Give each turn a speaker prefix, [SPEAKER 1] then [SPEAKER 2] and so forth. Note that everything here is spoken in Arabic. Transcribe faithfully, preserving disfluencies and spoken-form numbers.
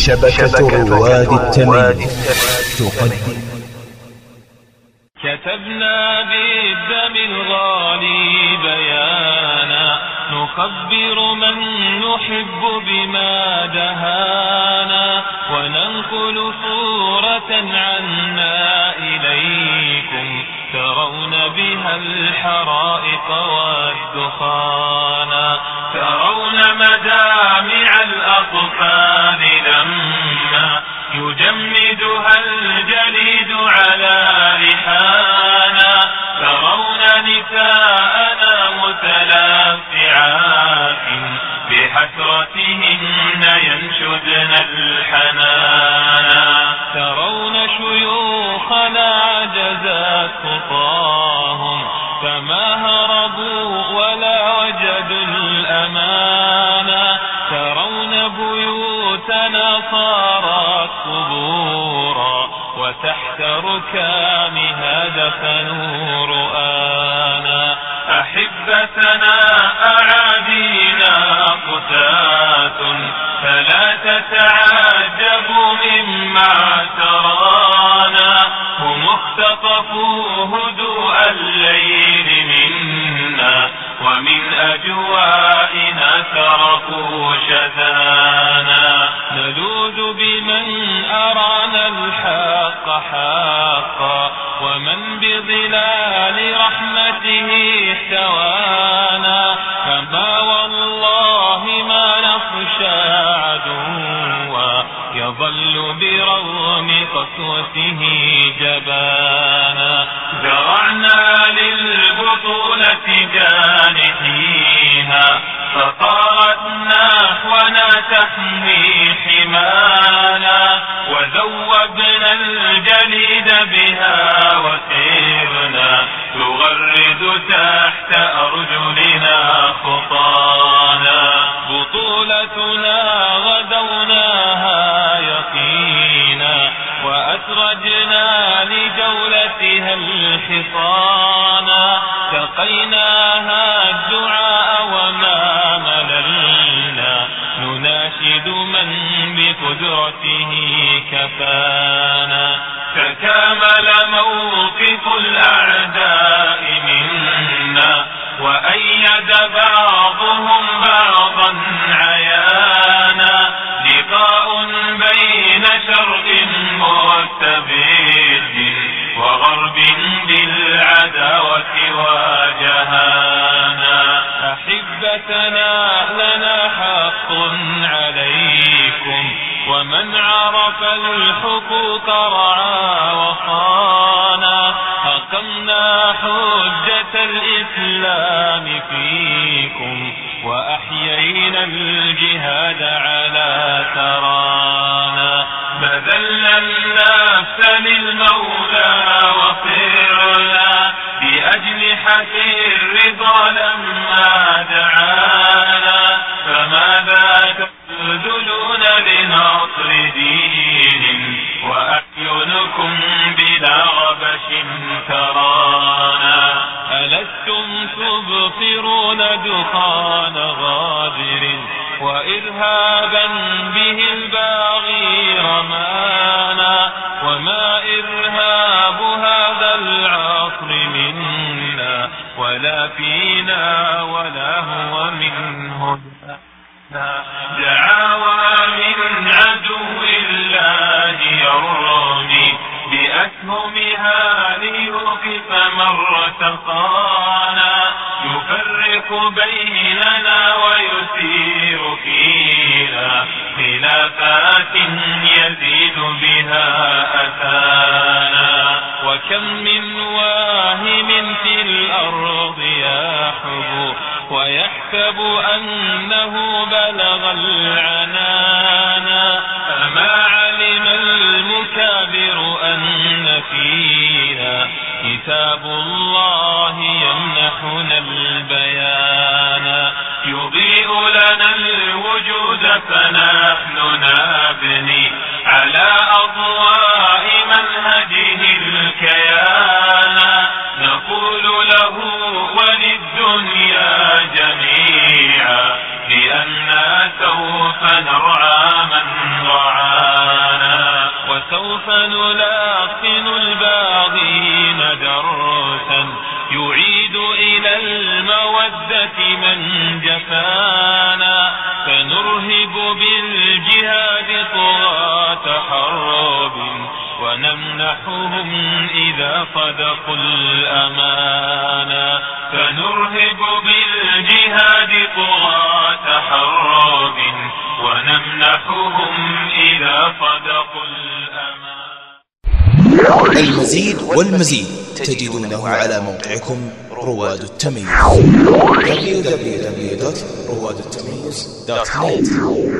[SPEAKER 1] شبكة رواد التميم تقدم.
[SPEAKER 2] كتبنا بالدم الغالي بيانا نخبر من نحب بما دهانا وننقل صورة عنا إليكم ترون بها الحرائق والدخانا، ترون مدامع الأطفال لما يجمدها الجليد على لحانا، ترون نساءنا متلافعات بحسرتهن ينشدن الحنانا، ترون شيوخنا عجزت خطاهم فما هربوا ولا وجدوا الأمانا، ترون بيوتنا صارت قبورا وتحت ركامها دفنوا رؤانا، أحبتنا أعادينا قتاة فلا تتعجبوا مما ترانا، هم اختطفوا هدوء الليل منا ومن أجوائنا سرقوا شذانا، نلوذ بمن أرانا الحق حقا ومن بظلال رحمته احتوانا، فما والله ما نخشى عدوا يظل برغم قسوته جبانا، زرعنا للبطولة جانحيها فطارت نحونا تحمي حمانا، وذوبنا الجليد بها وسرنا تغرد تحت أرجلنا خطانا، بطولتنا غدوناها يقينا وأسرجنا لجولتها الحصانا، سقيناها الدعاء وما مللنا نناشد من بقدرته كفانا، تكامل موقف الأعداء منا وأيد بعضهم بعضا عيانا، لقاء بين شرق مستبد وغرب بالعداوة واجهانا، أحبتنا لنا حق عليكم ومن عرف الحقوق رعى وصانا، أقمنا حجة الإسلام فيكم وأحيينا الجهاد على ترانا، بذلنا النفس للمولى وصرنا بأجنحة الرضا لما دعانا، فماذا تبذلون لنصر دين وأعينكم بلا غبش ترانا، ألستم تبصرون دخان غادر وإرهابا به الباغي رمانا، وما إرهاب هذا العصر منا ولا فينا ولا هو منه دعاوى من عدو الله يرمي بأسهمها ليوقف من رتقانا، يفرق بيننا ويثير فينا خلافات يزيد بها أثانا، وكم من واهم في الأرض يحب ويحسب أنه بلغ العنانا، أما علم المكابر أن فينا كتاب الله يمنحنا البيانا، يضيء لنا الوجود فنحن نبني على أضواء منهجه الكيانا، نقول له وللدنيا جميعا بأننا سوف نرعى من رعانا. فنلقن الباغين درسا يعيد إلى المودة من جفانا فنرهب بالجهاد طغاة حرب ونمنحهم إذا صدقوا الأمانة فنرهب بالجهاد طغاة حرب ونمنحهم إذا صدقوا الأمانة.
[SPEAKER 1] المزيد والمزيد تجدونه على موقعكم رواد التميز دبليو دبليو دبليو دوت رواد التميز دوت نت.